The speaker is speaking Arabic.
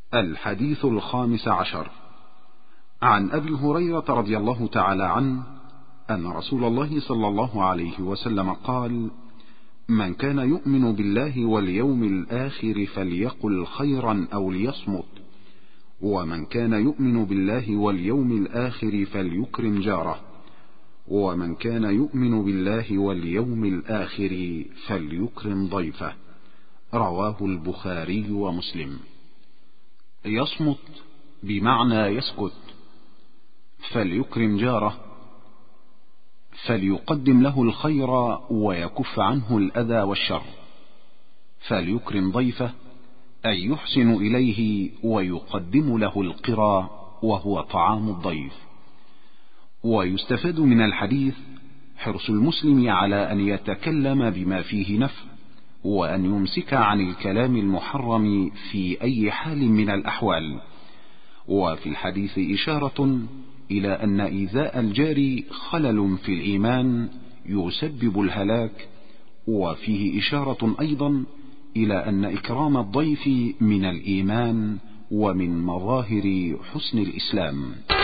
الحديث 15 عن أبي هريرة رضي الله تعالى عنه أن رسول الله صلى الله عليه وسلم قال: من كان يؤمن بالله واليوم الآخر فليقل خيرا أو ليصمت، ومن كان يؤمن بالله واليوم الآخر فليكرم جاره، ومن كان يؤمن بالله واليوم الآخر فليكرم ضيفه. رواه البخاري ومسلم. يصمت بمعنى يسكت، فليكرم جاره فليقدم له الخير ويكف عنه الأذى والشر، فليكرم ضيفه أي يحسن إليه ويقدم له القرى وهو طعام الضيف. ويستفاد من الحديث حرص المسلم على أن يتكلم بما فيه نفع، وأن يمسك عن الكلام المحرم في أي حال من الأحوال. وفي الحديث إشارة إلى أن إيذاء الجار خلل في الإيمان يسبب الهلاك، وفيه إشارة أيضا إلى أن إكرام الضيف من الإيمان ومن مظاهر حسن الإسلام.